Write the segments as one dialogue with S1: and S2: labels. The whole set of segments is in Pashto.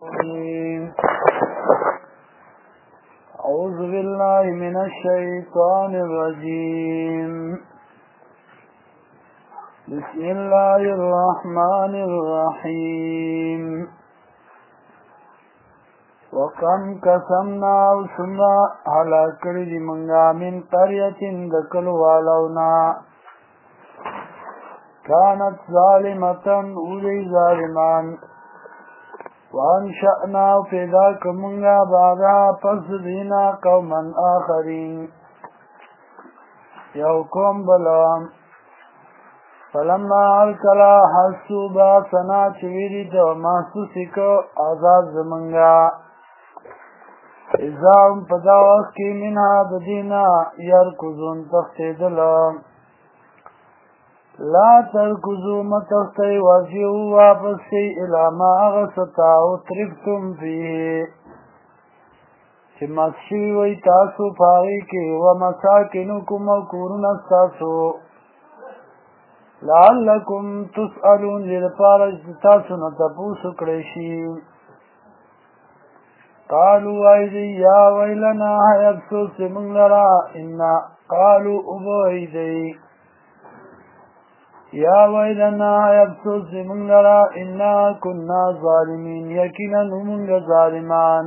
S1: أعوذ بالله من الشيطان الرجيم. بسم الله الرحمن الرحيم. وكم قسمنا وسمنا على كل منغا من قرية دكل والونا كانت ظالمة أولي ظالمان وانشأنا پیدا کمونگا بعدا پس دینا قوما آخرین یو قوم بلام فلما الکلا حسو باسنا چویری جو محسوسی کو آزاد زمنگا ازام پدا وقت کی منها بدینا یرکزون تختیدلام لا ترکزو متختی وزیو واپس کی الاما اغسطاو ترکتم فیه چه مسشوی وی تاسو پاگی کی ومساکنکم وکورن استاسو لعلکم تسألون دید پارج تاسو نتپوس کڑیشی قالو ایدی یا ویلنا حیبسو سمنگ لرا انا قالو ابو ایدی یا ویلنا افسوس من لرا انا کننا ظالمین یقینا نمونگ ظالمان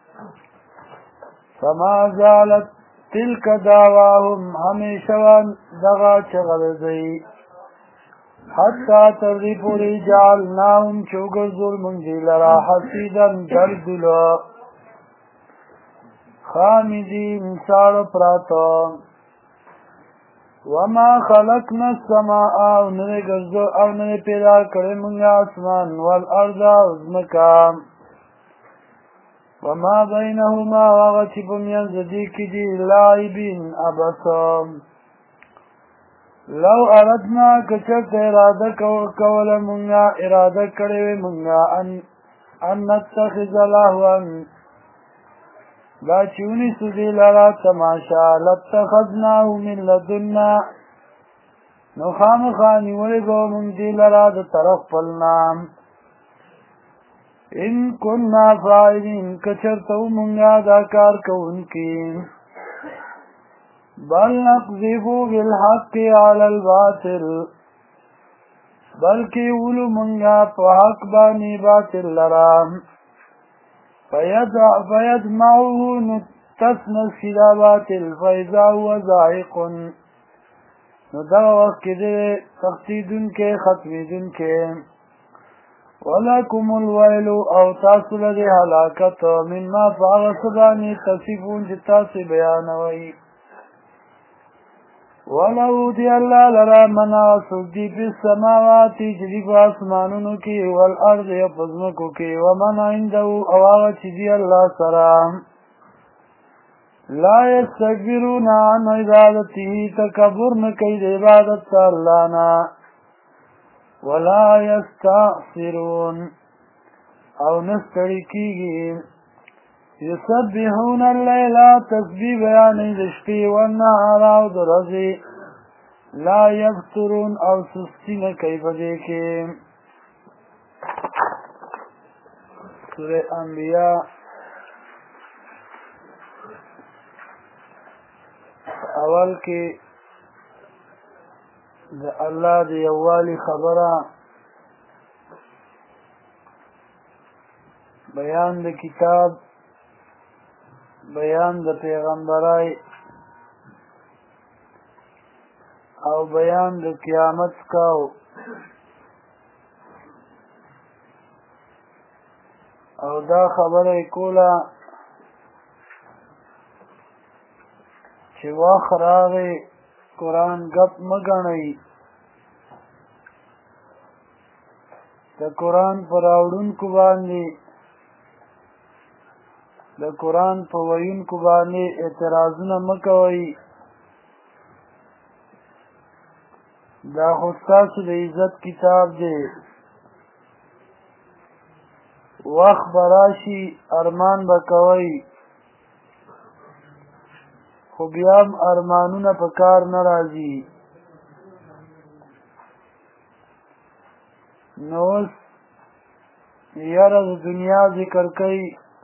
S1: فما زالت تلک دعواهم ہمیشوان دغا چغرزی حتی تردی پوری جعلناهم چوگر ظلمن دی لرا حسیدن دردلا خامدین سار پراتا وما خلقنا السماء او نره پیدا کرے منگا اسمان والارض ازمکا وما بینهما واغچی پمین زدیکی دی لائبین ابسام لو اردنا کچرت ارادہ کول منگا ارادہ کرے منگا ان نتخذ لہوان دا چونی سدی لرا تماشا لاتخذناه من لدنا نو خامخانی ولگو من دی لرا دا طرف پلنام ان کننا فائدین کچرتو منگا دا کار کونکی بل نقذفو بالحق علی الباطل بلکی اولو منگا پا حق بانی باطل لرام فیدمعه نتسنس کدابات الفیضا هو زائق ندغ وقت دے تختیدن کے ختمیدن کے ولکم الویل او تاصل دے حلاکت مما فاغصبانی تصفون جتاسی بیانوئی ولو دی اللہ لرا منا سجدی پی السماواتی جدی پا اسمانونو کی والارض یپزمکو کی ومن عندو اواغ چیزی اللہ سرام لا یستکبرون عن عبادتی تکبر نکید عبادت تا اللہنا ولا یستعصرون او نستڑکیگی یسبحون اللیلہ تسبیح بیانی دشپی والنہار او درزی لا یفترون او سستی نکی بدیکے سورہ انبیاء اول کے دا اللہ دی یوالی خبرہ بیان دا کتاب بیان د پیغمبرای او بیان د قیامت کاو او دا خبره کوله چې وخت راغی قرآن گپ مګنئ د قرآن پر راوړونکو باندې د قرآن په ویونکو باندې اعتراضونه مکوئ دا خو ستاسو د عزت کتاب دی وخت به راشي ارمان به کوئ خو بیا هم ارمانونه په کار نه راځي نو اوس یاره د دنیا ذکر کوي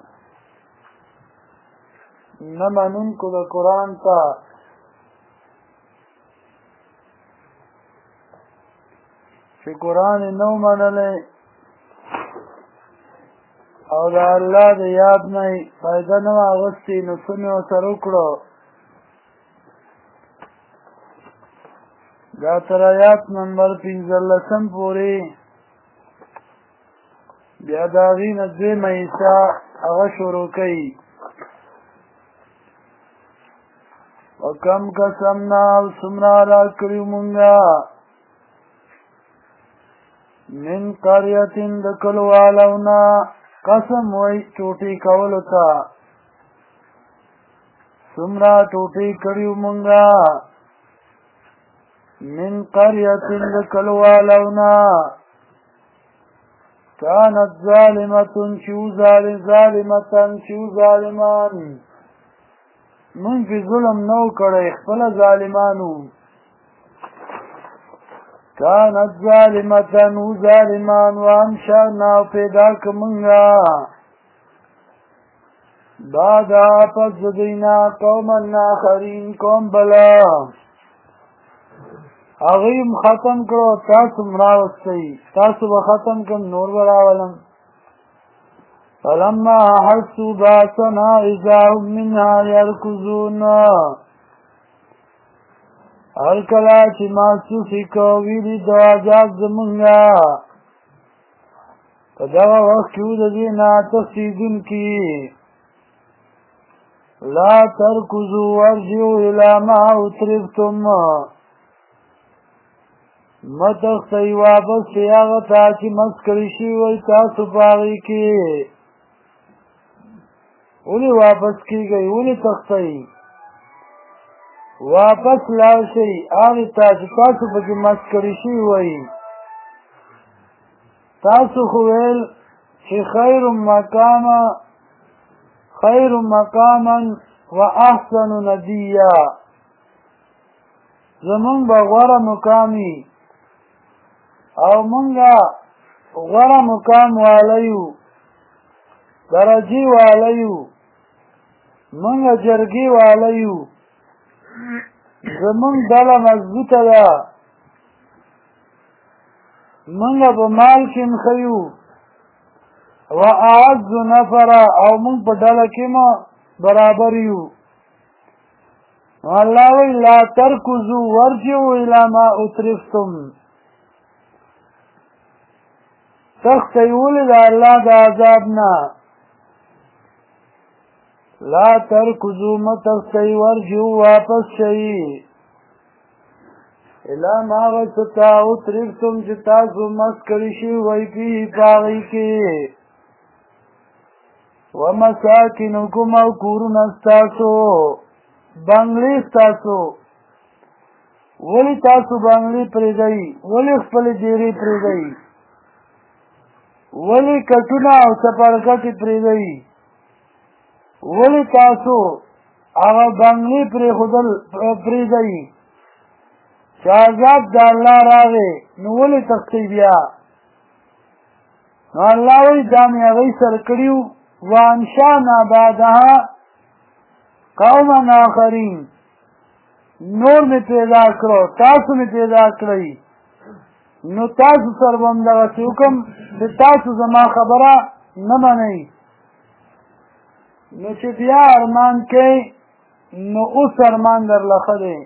S1: نه منونکو د قرآن ته چې قرآن یې نه منلی او د الله د یاد نه یې فایده نه وه اخیستې نو څه مې ورسره وکړو دا تر آیات نمبر 15 پورې بیا د هغې نه دویمه حصه هغه شروع کوي وکم قسمنا او څومره هلاک کړي مونږه من قریة د کلیوالو نه قسم وایي ټوټې کولو ته څومره ټوټې کړي مونږه من قریة د کلیوالو نه كانت ظالمة شو ظالمان من في ظلم نو کړی خپل ظالمانو كانت ظالمة ظالمان وانشأنا پیدا کمنگا بعد پس دینا قوما آخرین قوم بلا اغیم ختم کرو تاسو مراوستی تاسو بختم کم نور براولم فلما حسوا باسنا اذا هم منها يركضون هر کلا چې محسوسې کوي د عذاب زمونږه په دغه وخت کې د دې نه تښتېدونکي لا ترکضوا وارجعوا الى ما اترفتم مه تښتئ واپس شئ هغه ته چې مست کړي شوي وئ تاسو په هغې کې ولې واپس کېږئ ولې تښتئ واپس لاړ شئ هغې ته چې تاسو پکې مست کړي شوي وئ تاسو خو ویل چې خیر مقاما و احسن ندیا زمونږ به غوره مقامي او مونږه غوره مقام والیو درجې والیو مونږه جرګې والیو زمونږ ډله مضبوطه ده مونږه په مال کې نښیو و اعز نفره او مونږ په ډله کې مو برابر یو الله وی لا ترکضوا وارجعوا الى ما اترفتم تښتئ ولې د الله د عذاب نه لا ترکضوا مه تښتئ وارجعوا واپس شئ الى ما هغه څه ته اترفتم چې تاسو مست کړي شوي وئ فیه په هغې کې ومساکنکم او کورونه ستاسو بنګلې ستاسو ولې تاسو بنګلې پرېږدئ ولې خپلې ډېرې پرېږدئ ولې کټونه او سپرکټې پرېږدئ ولې تاسو هغه بنګلې پرېږدئ چې عذاب د الله راغی نو ولې تښتئ بیا نو الله وایي دا مې هغوی سره کړي وو وانشأنا بعدها قوما آخرین نور مې پیدا کړو تاسو مې پیدا کړئ نو تاسو سره به هم دغسې وکړم چې تاسو زما خبره نه منئ نو چې بیا ارمان کوئ نو اوس ارمان درله ښه دی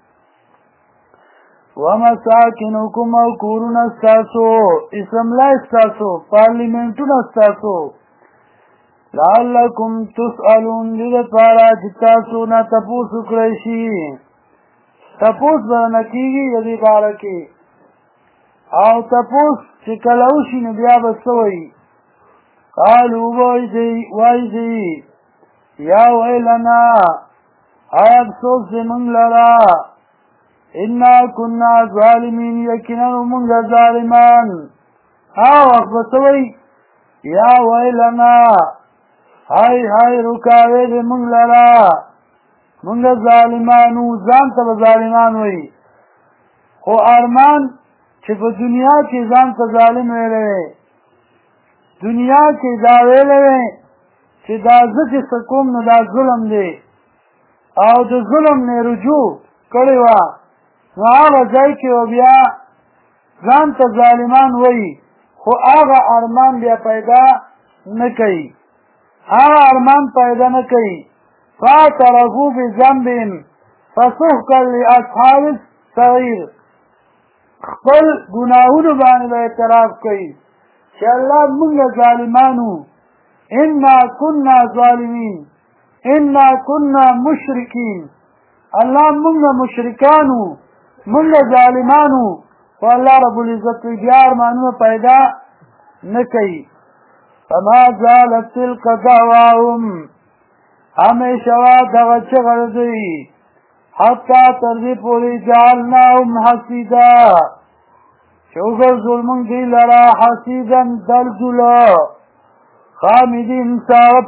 S1: ومساکنکم او کورونه ستاسو اسمبلی ستاسو پارلیمنټونه ستاسو لعلکم تسألون دې دپاره چې تاسو نه تپوس وکړی شي تپوس به نه کېږي د دې باره کې او تپوس چې کله وشي نو بیا به څه وایي قالو وایي دی یا ویلنا ای افسوس زمونږ لره انا کنا ظالمین یقینا مونږ ظالمان هغه وخت به څه وایي یا ویلنا های رکاوې دې مونږ لره مونږ ظالمانو ځان ته به ظالمان وایي خو ارمان چې په دنیا کې ځان ته ظالم ویلی دنیا کې دا ویلې وې چې دا زه چې څه کوم نو دا ظلم دی او د ظلم نه رجوع کړې وه نو هغه ځای کې و بیا ځان ته ظالمان وایي خو هغه ارمان بیا پیدا نه کوي هغه ارمان پیدا نه کوي فاعترفوا بذنبهم فسحقا لاصحاب السعیر خپل ګناهونو باندې به اعتراف کوي چې الله مونږ ظالمانو انا كنا ظالمین انا كنا مشرکین الله مونږ مشرکانو مونږ ظالمانو خو الله رب العزت بیا ارمانونه پیدا نه کوي فما زالت تلک دعواهم همیشه وا دغه چغه دوی حتی تر دې پورې جعلناهم حصیدا چې وګرځول مونږ دوی لره حصیدا دلدله خامدین ساړه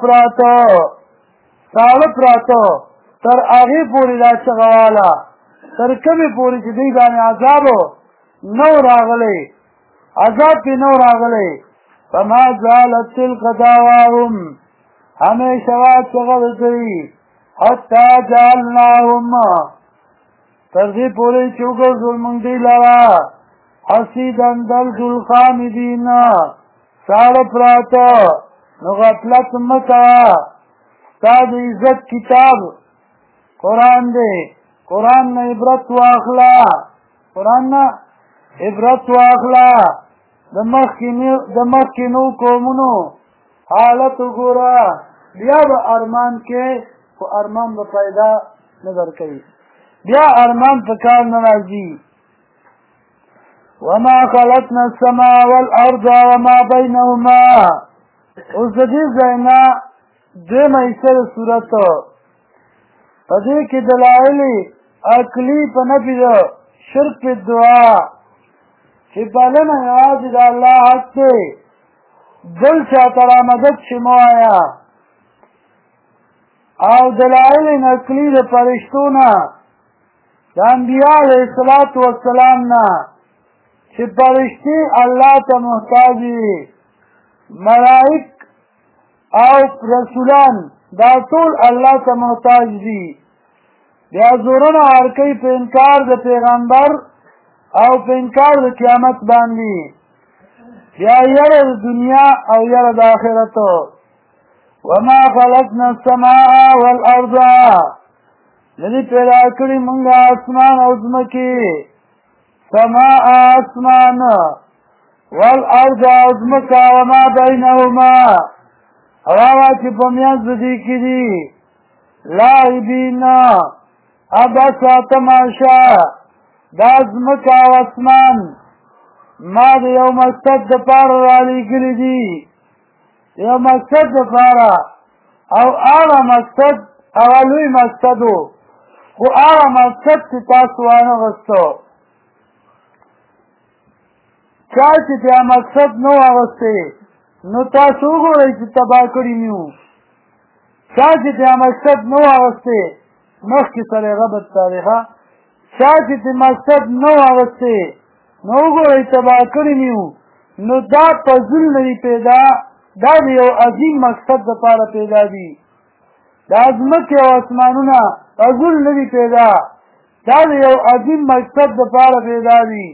S1: پراته تر هغې پورې دا چغه واله تر کومې پورې چې دوی باندې عذاب نو راغلی عذاب پې نو راغلی فما زالت تلک دعواهم همیشه وا چغه دوی حتی جعلناهم تر دې پورې چې وګرځول مونږ دوی لره حصیدا دلدل خامدین ساړه پراته نو غفلت مه کوه ستا د عزت کتاب قرآن دی قرآن نه عبرت واخله د مخکینو قومونو حالت وګوره بیا به ارمان کې خو ارمان به پیدا نه درکوي بیا ارمان په کار نه راځي وما خلقنا السماء والارض وما بينهما اوس د دې ځای نه دویمه حصه د صورت په دې کې دلایل عقلي په نفي د شرک په دعا چې بلنه یوازې د الله حق دی بل چاته را مدد شي مه وایه او دلایل نقلي د فرشتو نه د انبیا علیه الصلاة والسلام نه چې فرشتي الله ته محتاج وي ملائک او رسولان دا ټول الله ته محتاج دي بیا زورونه ورکوي په انکار د پیغمبر او په انکار د قیامت باندې بیا یره د دنیا او یره د آخرت وما خلقنا السماء والارض ندی پیدا کړي مونږ اسمان او ځمکې سماء اسمان والارض او ځمکه وما بینهما او هغه چې په میانځ د دې کې دي لاعبین عبثا تماشا دا ځمکه او اسمان ما د یو مقصد دپاره رالیږلي دي یو مقصد دپاره او هغه مقصد هغه لوی مقصد و خو هغه مقصد چې تاسو وانغستو چا چې بیا مقصد نه و اغوستی نو تاسو وګورئ چې تباه کړي مې وو چا چې بیا مقصد نه و اغوستی مخکې سره ربط تاریخه چا چې مقصد نه و اغوستی نو وګورئ تباه کړي مې وو نو دا پزول نه دي پیدا دا د یو عظیم مقصد دپاره پیدا دي دا ځمکې او اسمانونه پزول نه دي پیدا دا د یو عظیم مقصد دپاره پیدا دي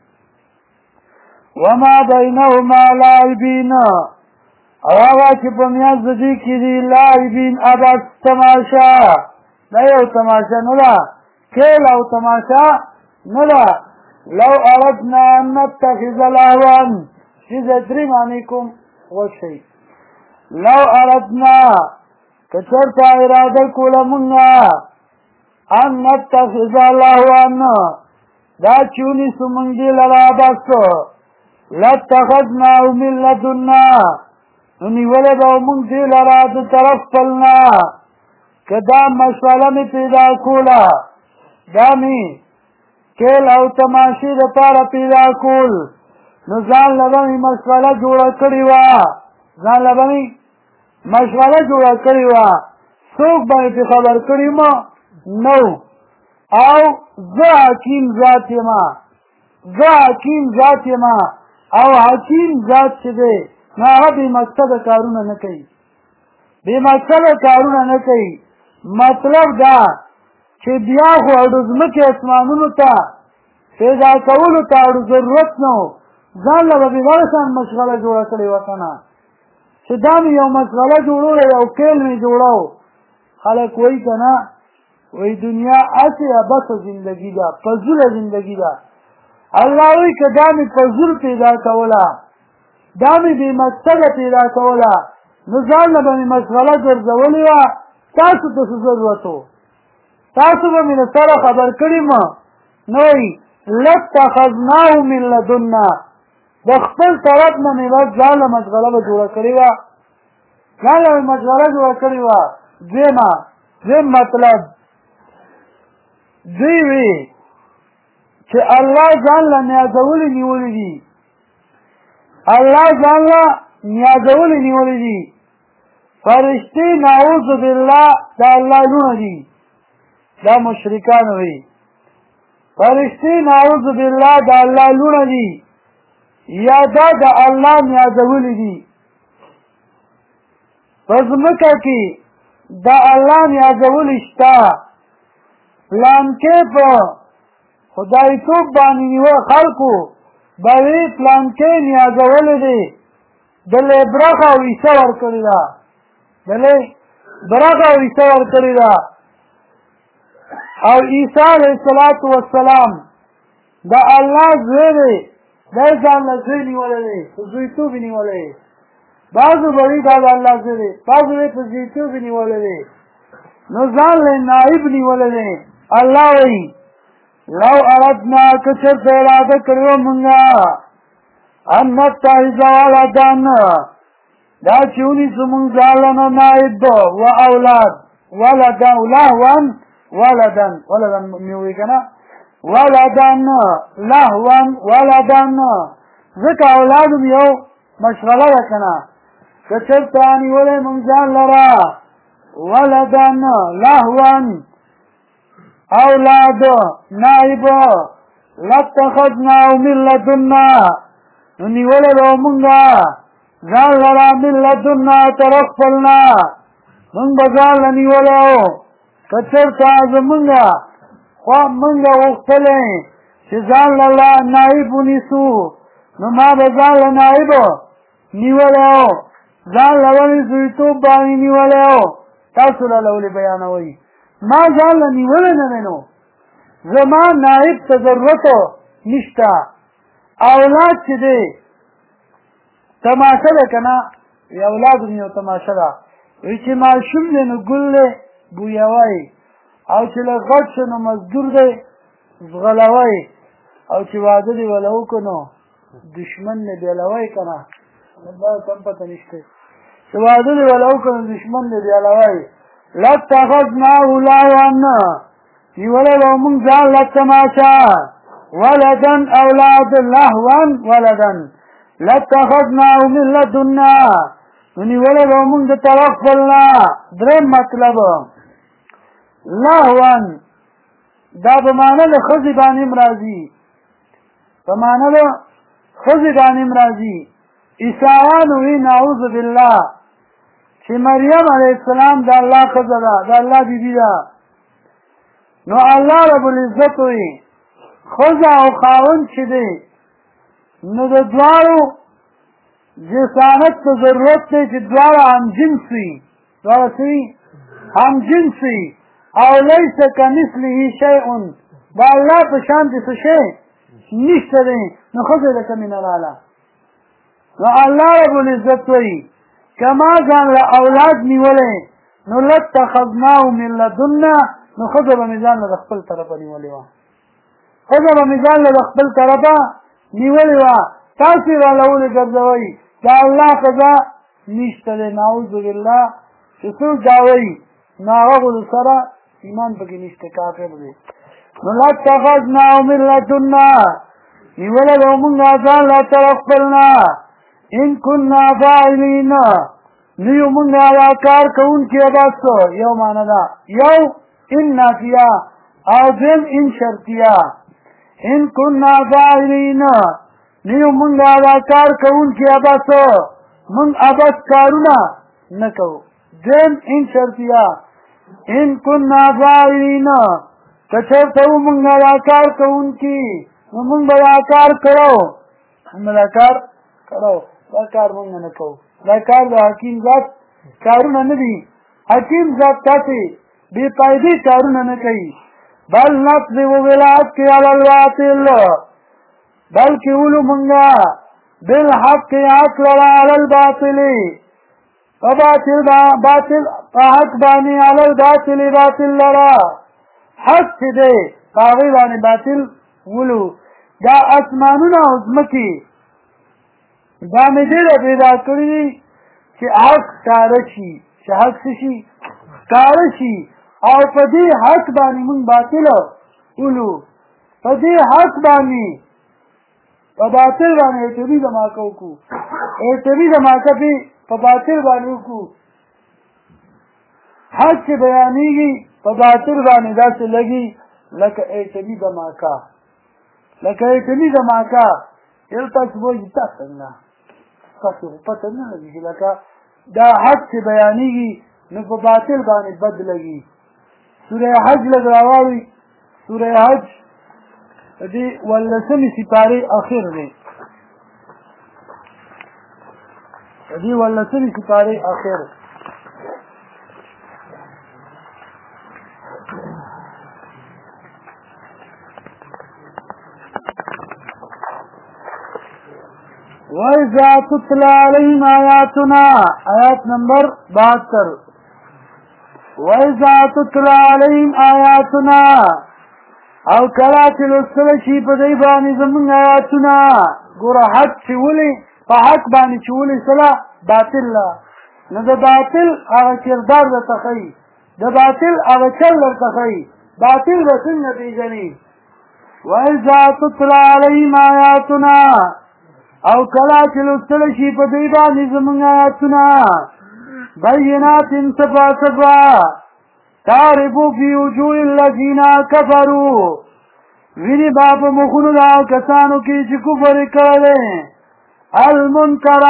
S1: وما بینهما لاعبین او هغه چې په میانځ د دې کې دي لاعبین عبث تماشا دا یو تماشا نه ده کیل او تماشا نه ده لو اردنا ان نتخذ لهوا چې درې معنی کوم وشي لو اردنا که چېرته اراده کوله مونږه ان نتخذ لهوا دا چې ونیسو مونږ دې لره بس لاتخذناه من لدنا نیولې به مونږ دې لره د طرف خپلنا که دا مشغله مې پیدا کوله دا مې کیل او تماشې دپاره پیدا کول نو ځان له به مې مشغله جوړه کړې وه ځان له به مې مشغله جوړه کړې وه څوک به مې پرې خبر کړي ما نو او زه حکیم ذات یم او حکیم ذات چې دی نو هغه بې مقصده کارونه نه کوي بې مقصده کارونه نه کوي مطلب دا چې بیا خو اړو ځمکې اسمانونو ته پیدا کولو ته اړو ضرورت نه و ځان له به بېغړ شان مشغله جوړه کړې وه که نه چې دا مې یو مشغله جوړوله یو کیل مې جوړو خلک وایي که نه وایي دنیا هسې بسه زندګي ده فضوله زندګي ده الله وایي که دا مې فضول پیدا کوله دا مې بې مقصده پیدا کوله نو ځان له به مې مشغله ګرځولې وه تاسو ته څه ضرورت و تاسو به مې له سره خبر کړي ما نو وایي لاتخذناه من لدنا د خپل طرف نه مې بس ځان له مشغله به جوړه کړې وه ځان له مې مشغله جوړه کړې وه دویم مطلب دوی وی چې الله ځان له نیازولې نیولې دي الله ځان له نیازولې نیولې دي فرشتې نعوذ بالله د الله لونه دي دا مشرکان وی فرشتې نعوذ بالله د الله لونه دي یا دا د الله نیازولې دي په ځمکه کې د الله نیازولې شته پلانکې په خدایتوب باندې نیوه خلکو به وی پلانکې نیازولې دی دلې برخه او حصه ورکړې ده دلې برخه او حصه ورکړې ده او عیسی علیه السلام د الله زوی دی دی ځان له زوی نیولی دی په زویتوب یې نیولی دی بعضو به وي دا د الله زوی دی بعضو وایي په زویتوب یې نیولی دی نو ځان له نایب نیولی دی الله وایي لو اردنا که چېرته اراده کړې وه مونږه ان نتخذ ولدن دا چې ونیسو مونږ ځان له نه نایب و اولاد ولدا ولدن مې ووایي که نه ولدن لهوا ولدن ځکه اولاد م یو مشغله ده که نه که چېرته نیولی مونږ ځان لره ولدن لهوا اولاد نائب لاتخذناه من لدنا نو نیولی به مونږه ځان لره من لدنا طرف خپلنا مونږ به ځان له نیولی و که چېرته زمونږه خوا مونږه غوښتلی چې ځان له نایب ونیسو نو ما به ځان له نایب نیولی و ځان له ولې زویتوب باندې نیولی و تاسو له ولې بیانوئ ما ځان له نیولی نه دی نو زما نایب ته ضرورت نشته اولاد چې دی تماشه ده که نه اولاد هم یو تماشه ده وایي چې ماشوم دی نو ګل دی بویوی او چې لږ غټ شو نو مزدور دی ځغلوی او چې واده دې وله وکړو نو دشمن نه بیلوی که نه دا کم پته نشته چې واده دې وله وکړو نو دشمن نه بیلوی لاتخذناه لهوا نیولی به مونږ ځان له تماشه ولدن اولاد لهوا ولدن لاتخذناه من لدنا نو نیولی به مونږ د طرف خپلنا درېم مطلب لهوا دا په معنی د ښځې باندې هم راځي په معنی د ښځې باندې هم راځي عیسایان وایي نعوذ بالله چې مریم علیه السلام د الله ښځه ده د الله بیبي ده نو الله رب العزت وایي ښځه او خاوند چې دی نو د دواړو جسانت ته ضرورت دی چې دواړه همجنس وي دواړه څه وي همجنس وي او لیس کمثله شیء د الله په شان دې څه شی نشته دی نو ښځه د کومې نه راغله نو الله رب العزت وایي که ما ځان له اولاد نیولی نو لاتخذناه من لدنا نو ښځه به مې ځان له د خپل طرفه نیولې وه ښځه به مې ځان له د خپل طرفه نیولې وه تاسو یې راله ولې ګرځوئ د الله ښځه نشته دی نعوذ بالله چې څوک دا وایي نو هغه سره ایمان پکې نشته کافر دی نو لاتخذناه من لدنا نیولی به مونږه ځان له طرف خپلنا ان كنا فاعلین نیو مونږه دا کار کوونکي بس یو معنی ده یو ان نافیه او دویم ان شرطیه ان كنا فاعلین نیو مونږه دا کار کوونکي بس من ابد کارونه نه کوو. دریم این شرطیه ان كنا فاعلین که چېرته وو موږ دا کار کوونکي نو موږ به دا کار کړو دا کار موږ نه کوو. دا کار د حکیم ذات کارونه نه دي. حکیم ذات تاسې بې فایدې کارونه نه کوي. بل نقذف بالحق علی الباطل بلکې ولو موږ بالحق حق لره علی الباطل فباطل حق باندې علی الباطل باطل لره حق چې دی په هغې باندې باطل ولو. دا اسمانونه او ځمکې دا مې ډېره پیدا کړي دي چې حق ښکاره شي چې حق څه شي ښکاره شي او په دې حق باندې موږ باطل ولو. په دې حق باندې په باطل باندې اعتبي دماکه وکړو. اعتبي دماکه په باطل باندې وکړو. حق چې بیانېږي په باطل باندې داسې لګي لکه اعتبي دماکه یو تاسو وایي تاسو نه تاسو پته نه لګي لکه دا حق چې بیانېږي نو په باطل باندې بد لګي. سوره حج لږ راواړئ. سوره حج دې 18 سپارې اخر دی. دې 18 سپارې اخر وَإِذَا تُتْلَى عَلَيْهِمْ آيَاتُنَا آیات نمبر 72 وَإِذَا تُتْلَى عَلَيْهِمْ آيَاتُنَا او کله چې لوستل شي په دې باندې زموږ آیاتونه ګوره حق چې ولې په حق باندې چې ولې سره باطل نو د باطل هغه کردار درته ښیي د باطل هغه چل درته ښیي باطل به څنګه پېژني. وَإِذَا تُتْلَى عَلَيْهِمْ آيَاتُنَا او کله چې لوستل شي په دې باندې زموږ آیاتونه بینات صفا تعرف فی وجوه الذین کفروا ویني باب مخونو دا کسانو کې چې کفر کړی المنکر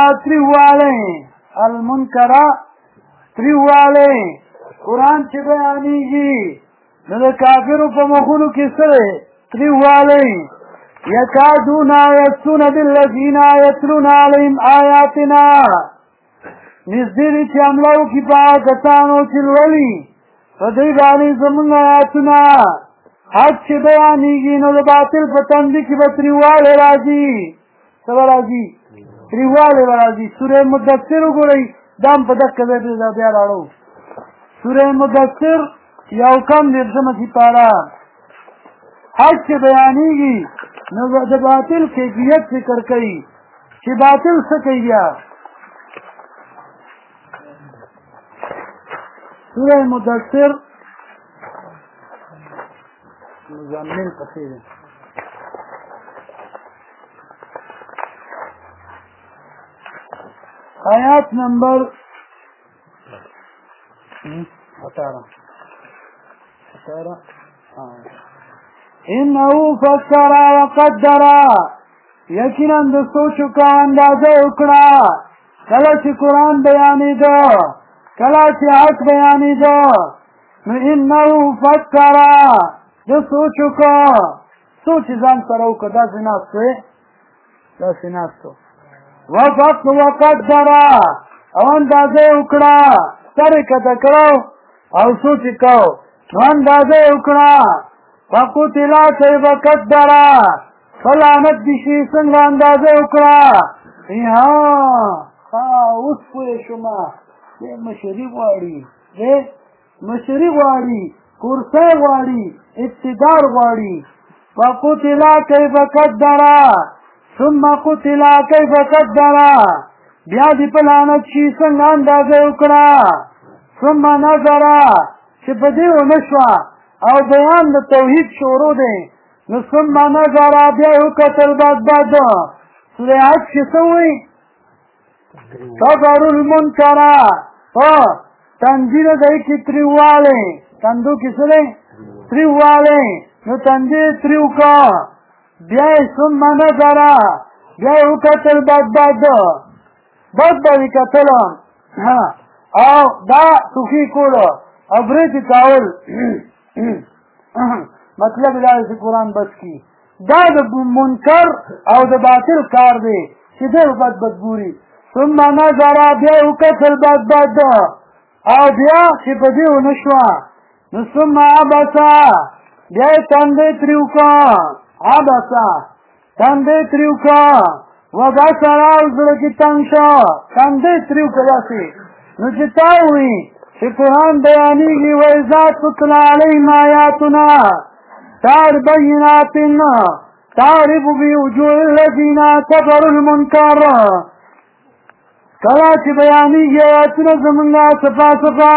S1: تریواله قرآن چې بیانېږي نو د کافرو په مخونو کې سره تریواله یکادون یسون بالذین یتلون علیهم آیاتنا نږدې دي چې حمله وکړي په هغه کسانو چې لولي په دوی باندې زموږ آیاتونه حق چې بیانېږي نو د باطل په تندي کې به تریوالی راځي. څه به راځي؟ تریوالی به راځي. سورې مدثر وګورئ دا هم په دقه ځای پرې بیا راړو. سورې مدثر 1 سپاره حق چې بیانېږي نو د باطل کیفیت ذکر کوي چې باطل څه کوي. بیا سورہ مدثر مزمل پسې ده آیات نمبر 18 انه فکر وقدر یقینا د سوچ او اندازه وکړه کله چې قرآن بیانېده کله چې حق بیانېده نو انه فکر د سوچ وکړه سوچ ځان سره وکړه داسې ناستو وقدر او اندازه وکړه سر یې کته کړو او سوچ یې کو نو اندازه وکړه فقتل کیف قدر فلعنت دې شي څنګه اندازه وکړه. اوس پوه شومه دې مشري غواړي کورسۍ غواړي اقتدار غواړي. فقتل کیف قدر ثم قتل کیف قدر بیا دې په لعنت شي څنګه اندازه وکړه. ثم نظر چې په دې ونه شوه او بیان د توحید شروع دی نو ثم نظر بیا یې وکتل بد سورې حج کې څه وایي صبر المنکر په تندي د دی کې تریوالی تندو کې څه دی تریوالی نو تندي یې تریو که بیا یې ثم نظر بیا یې وکتل بد بس به وي کتله او دا ټوخي کوله او برېتې کول مطلب دا دی چې قرآن بس کي دا د منکر او د باطل کار دی چې دی بد ګوري ثم نظر بیا یې وکتل بد او بیا چې په دې ونه شوه نو ثم عبسه بیا یې تندی ترېو کړه عبسه تندی ترېو کړه وبصر او زړه کې تنګ شو تندی ترېو کړه داسې نو چې تا ووایي چې قرآن بیانېږي وإذا تتلى عليهم آیاتنا بینات تعرف في وجوه الذين كفروا المنکر کله چې بیانېږي آیاتونه زمونږه صفا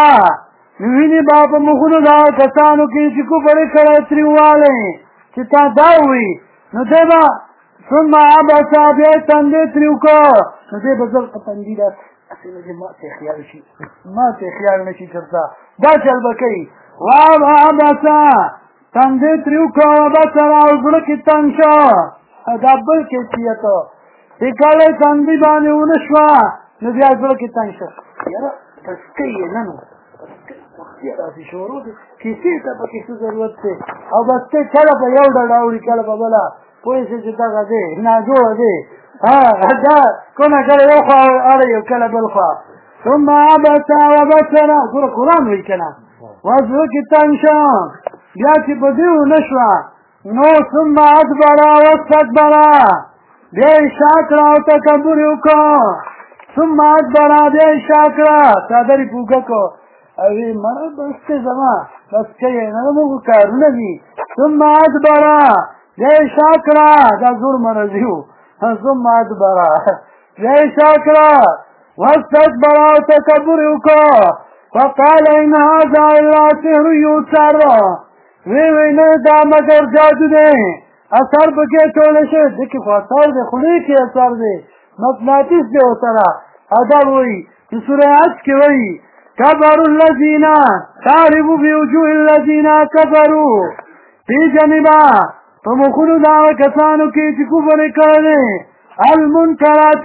S1: نو وینې به په مخونو د هغه کسانو کې چې کفر یې کړی ترېوالی چې تا دا ووایي نو دی به ثم عبسه بیا یې تندی ترېو کړه نو دی به زر په تندي داسې ماته خیال شي ماته خیال نشي چرته دا چل به کوي وعبسه تندی ترېو کړه وبصر او زړه کې تنګ شو دا بل کیفیت چې کله تندي باندې ونه شوه نو بیا زړه کې تنګ شو یاره تسکۍ یې نه نو داسې شروع دي کیسې ته پکې څه ضرورت دی او بس ته کله به یو ډډ اوري کله به بله پوه شې چې دغه دی ناجوړه دی دا کونه کله یو خوا اړوي کله بل خوا ثم عبسه وبصر ګوره قرآن وایي که نه وزړه کې تنګ شو بیا چې په دې ونه شوه نو ثم ادبر واستكبر بیا یې شا کړه او تکبر یې وکړه ثم ادبر بیا یې شا کړه څادر یې پوکه کړه او وی مړه بس کې زما بس کوي نه موږ کارونه دي ثم ادبر بیا یې شا کړه دا زور مرضي و ثم ادبر بیا یې شا کړه واستكبر او تکبر یې وکړه وقال ان هذا الا سحر يؤثر وی نه دا مگر جادو دی اثر پکې ټوله شوی دکې خو اثر دی خولې کې اثر دی مقناطیس دی ورسره دا وایي چې سوره حج کې وایي كفروا الذين تعرف بوجوه الذين كفروا في جانبا فمخلو دا کسانو کې چې کفر کړي المنکرات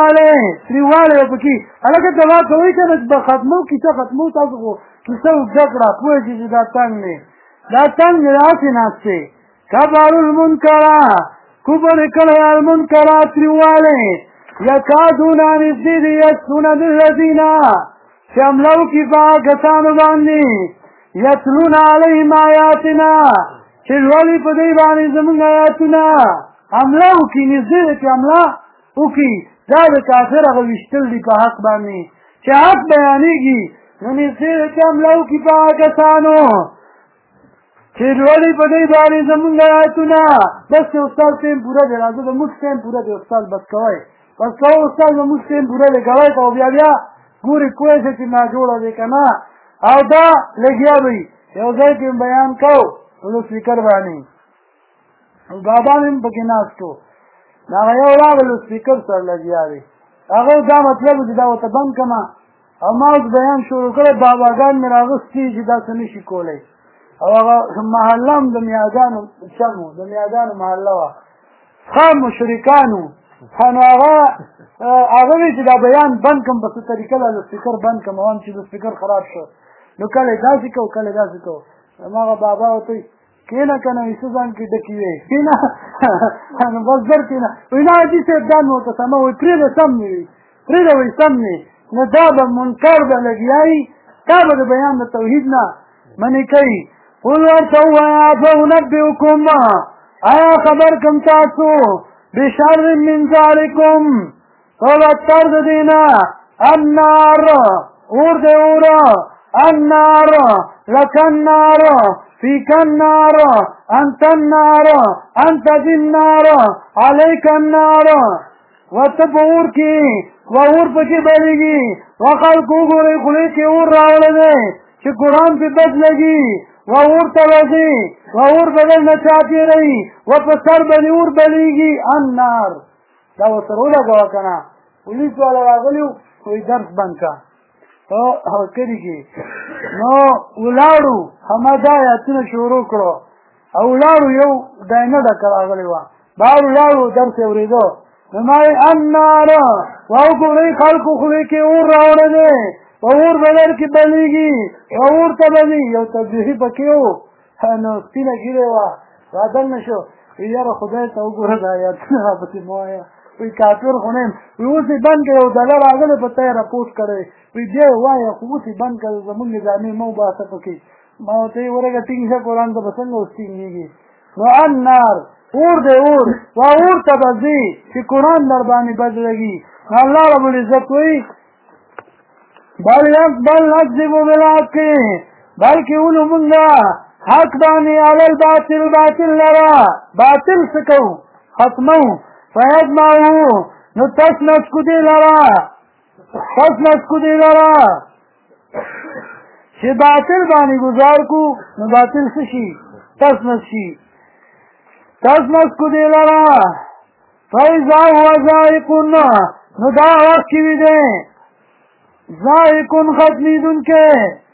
S1: تریواله پکې هغه دوا کوي چې به ختمو کیسه ختمو تاسو کو کیسه وګړه کوی چې دا څنګه دا څنګه راځي ناشته كفروا المنکرات کفر کړي المنکرات تریواله یکادون ان یذون الذين شاملو کی باغتانو باندې یتلون علیهم آیاتنا چې لولي په دې باندې زموږ آیاتونه حمله وکړي نږدې چې حمله وکړي دا د کافر هغه ویشتل دي په حق باندې چې حق بیانېږي نو نږدې چې حمله وکړي په کسانو چې لولي په دې باندې زموږ آیاتونه بس استاد ټیم پوره دی راځه د موږ ټیم پوره دی استاد بس کوی استاد د موږ ټیم پوره دی کوي او بیا ګوري کوی چې ما جوړه دی که نه او دا لګیا وي یو ځای کې بیان کو ولو سپیکر باندې او بابا هم پکې ناستو هغه یو راغلو سپیکر سره لګیا دی هغه دا مطلب چې دا ورته بند کړمه او ما اوس بیان شروع کړی باباګان مې راغوستي چې داسې نشي کولی او هغه محله هم د میاګانو چم د میاګانو محله وه ښه مشرکانو نو هغه وی چې دا بیان بند کړم په څه طریقه دا سپیکر بند کړم وایم چې د سپیکر خراب شو نو کله داسې کوو کله داسې کوو هماغه بابا ورته کېنه که نه وایي څه ځان کې ډکې وې کېنه نو بس زر کېنه وایي نه حاجي صاحب دا مې ورته سمه وایي پرېږده سم مې وي پرېږده وایي سم مې نو دا به منکر به لګیایي دا به د بیان د توحید نه منې کوي قل ورته ووایه فأنبئکم آیا خبر کم تاسو بشر من ذالکم فبدتر د دینا النار اور دی اور النار لك النار فيك النار أنت النار أنت ذي النار عليك النار وتبور کی وور پکی بلیگی وخلقو گوری خلی کی اور راوڑے دے چی قرآن پی بد لگی وور تلازی وور بدل نچاتی رہی وپسر بلی اور بلیگی النار دا وسرو لگا کنا پولیس والا راغلیو کوئی درس بند کا تو کری کی نو ولاړو همدا آیاتونه شروع کړو او ولاړو یو داینه ډکه راغلی وه بهر ولاړو درس یې اورېدو نمائی النار وگوری خلق خلی کی اور راوڑنے اور بدر کی بلیگی اور تبلی یو تبلیغی پکیو نو سپینا گیره وا رادن نشو یار خدای تا وګوره دا آیاتونه راپسې مو وایا وی کافر خو نه وی اوس یې بند کړی او ډالر راغلی په ته یې راپوسټ کړی وی دی وایه خو اوس یې بند کړی زمونږ نظامي مه وباسه پکې ما ورته ویې ورګه ټینګ شه قرآن ته به څنګه اوس ټینګېږي نو النار اور دی اور وا اور ته به ځي چې قرآن در باندې بد لګي الله رب العزت وایي بل نکذب بالحق بلکې ولو مونږه حق باندې علل باطل لرا باطل سکو ختمو فیدمعو نو تس نسکو دی لرا چې باطل باندې گزار کو نو باطل سشي تس نسکو دی لرا فیضا هو زائقون نو دا وقت کی بھی دیں زائقون ختمیدن کے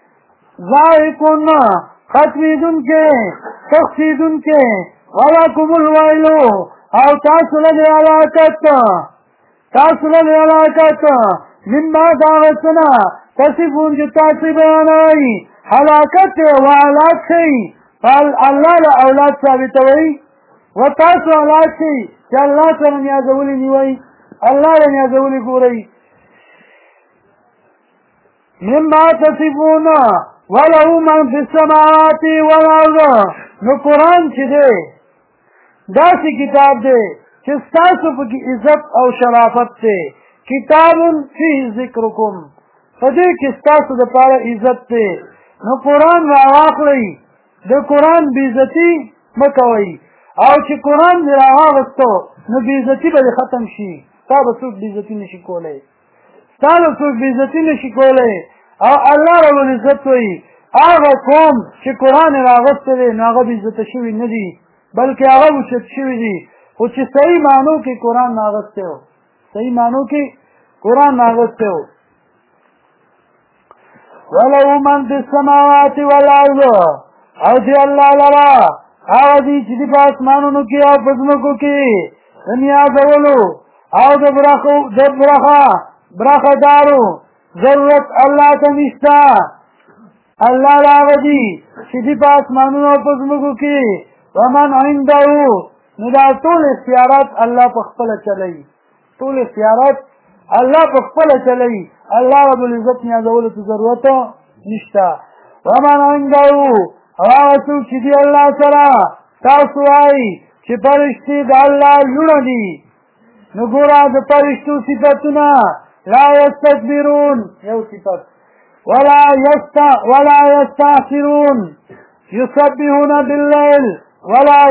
S1: تخصیدن کے وَلَكُمُ الْوَيْلُ او تاسو لدی علاقت مما داغتنا تصفون جو تاسی بیانائی حلاکت و علاق شئی اللہ لأولاد ثابتوئی و تاسو علاق شئی کہ اللہ سر نیازولی نیوئی اللہ نیازولی گورئی مما تصفون وَلَهُ مَنْ فِي السَّمَاوَاتِ وَالْأَرْضِ نو قرآن چی دے داسی کتاب دے چی ستاسو پکی عزت او شرافت دے کتاب فی ذکرکم فدے کی ستاسو دا پارا عزت دے نو قرآن را آخلی دا قرآن بیزتی مکوئی او چی قرآن را آغستو نو بیزتی با دی ختم شی تا بسوک بیزتی نشی کولے او الله رب العزت وی هغه قوم چې قرآن راغسته دی نو هغه بېعزته شوي نه دي بلکې هغه اوچت شوي دي خو چې صحیح معنو کې قرآن ناغسته و وَلَهُ مَنْ فِي السَّمَاوَاتِ وَالْأَرْضِ او دی الله لرا هغه دي چې دي په اسمانونو کې او په ځمکو کې د نیازولو او د برخه دارو ضرورت اللہ تا نشتا اللہ راغدی شدی پا اسمانون و پزمکو کی ومن عندهو ندا طول اختیارات اللہ پخپل چلی اللہ رب العزت نیازولت ضرورت نشتا ومن عندهو واغسو شدی اللہ سرا تاسو آئی چی پرشتی دا اللہ لونا دی نگورا دا پرشتو صفتنا لا يستكبرون يوصفت ولا يستعصرون يسبحون بالليل ولا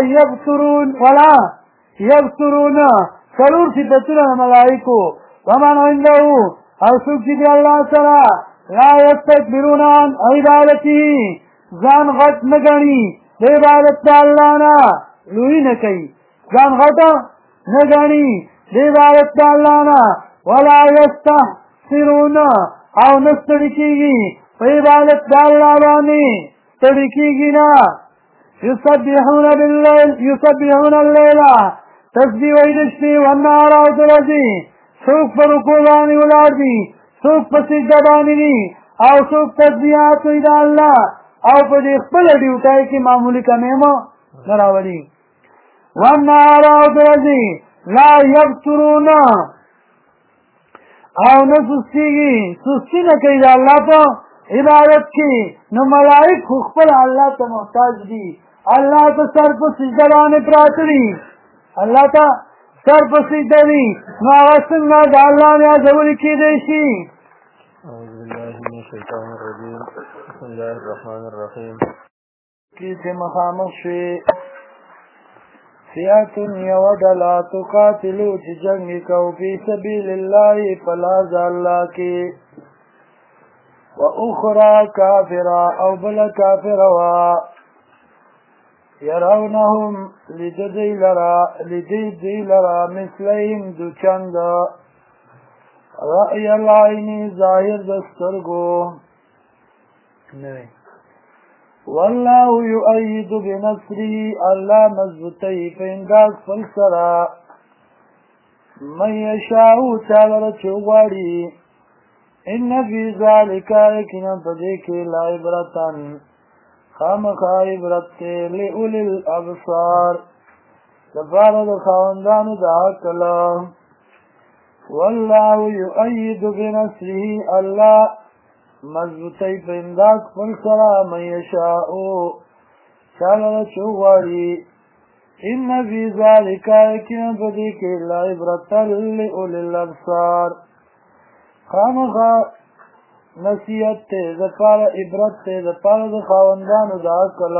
S1: يبصرون سرور صفتنا ملائكو ومن عنده او سجد الله سرا لا يستكبرون عن عبادته زان غط نگنی عبادت الله نا لوی نکی زان غط نگنی عبادت الله نا ولا يستحسرون او نستڑکیگی فعبادت داللہ بانی تڑکیگی نا يسبحون الليل تسبیح ویدشتی والنهار او ترزی سوک پر رکوبانی ولادی سوک پر سجدبانی دی او سوک تسبیحات ویدا اللہ او پر اخبر ڈیوٹائی کی معمولی کمیمو نراولی والنهار او ترزی لا یبصرون او نه سستی نه کوي د الله په عبادت کې نو ملائک خو خپل الله ته محتاج دي الله ته سر په سجده باندې پراته دي الله ته سر په سجده دي نو هغه څنګه د الله نیازول کېدی شي
S2: اعوذ بالله من الشیطان الرجیم بسم الله الرحمن الرحیم
S1: کې چې مخامخ شي فیاتن یودلا تقاتلو چی جنگی کو فی سبیل اللہ فلاز اللہ کی و اخرى کافرا او بلا کافروا یرونهم لدی لرا مثلهم دو چند رأی العینی ظاہر دسترگو نوی والله يؤيد بنصره الله مضبوطی فانداز فلسرا من یشاء چاله چې وغواړي ان فی ذلک یقینا په دې کې لعبرة خامخا عبرت دی لأولی الابصار لپاره د خاوندانو د عقل والله یؤید بنصره الله مضبوطی په امداد خپل سره من یشاء چاله چې وغواړي ان فی ذلک یقینا په دې کې لعبرة لأولی الابصار خامخا نصیحت ته د پاره عبرت ته د پاره د خاوندانو د عقل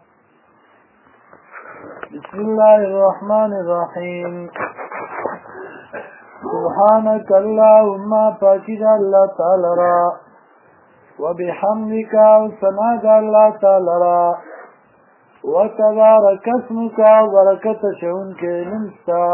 S1: بسم الله الرحمن الرحیم سبحانك اللهم پاکی دا اللہ تعالی را وبحمدك وثنا دا اللہ تعالی را وتبارك اسمك وبرکت شون کے نمستا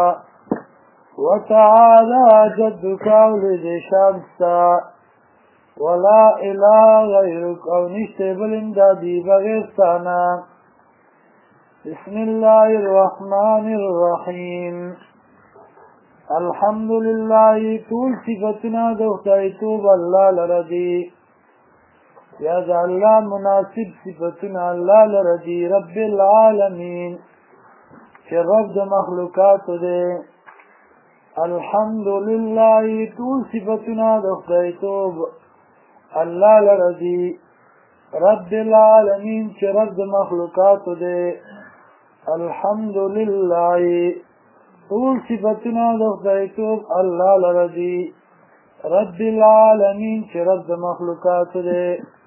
S1: وتعالى جدك ولد شامستا ولا اله غيرك او نشته بلندادي بغيرستانا بسم الله الرحمن الرحيم الحمد لله طول صفتنا دوختایتوب الله لردی یا دا اللہ مناسب صفتنا اللہ لردی رب العالمین چه رب دا مخلوقات دے الحمد لله طول صفتنا دوختایتوب اللہ لردی رب العالمین چه رب دا مخلوقات دے الحمد لله طول صفتنا دوختایتوب اللہ لردی رب العالمین چه رب دا مخلوقات دے